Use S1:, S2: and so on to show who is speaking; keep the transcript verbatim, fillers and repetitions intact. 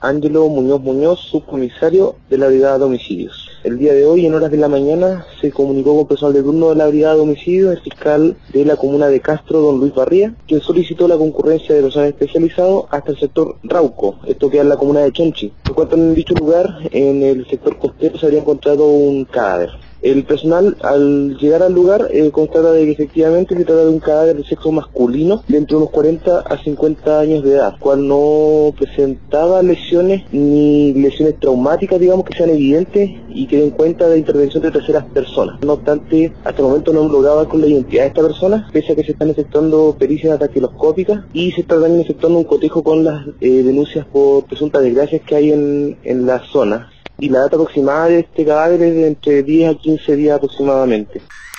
S1: Ángelo Muñoz Muñoz, subcomisario de la Brigada de Homicidios. El día de hoy, en horas de la mañana, se comunicó con personal de turno de la Brigada de Homicidios, el fiscal de la comuna de Castro, don Luis Barría, quien solicitó la concurrencia de personal especializado hasta el sector Rauco, esto queda en la comuna de Chonchi. En cuanto en dicho lugar, en el sector costero se habría encontrado un cadáver. El personal, al llegar al lugar, eh, constata de que efectivamente se trata de un cadáver de sexo masculino de entre unos cuarenta a cincuenta años de edad, cual no presentaba lesiones ni lesiones traumáticas, digamos, que sean evidentes y que den cuenta de intervención de terceras personas. No obstante, hasta el momento no hemos logrado dar con la identidad de esta persona, pese a que se están efectuando pericias datiloscópicas y se está también efectuando un cotejo con las eh, denuncias por presuntas desgracias que hay en, en la zona. Y la data aproximada de este cadáver es de entre diez a quince días aproximadamente.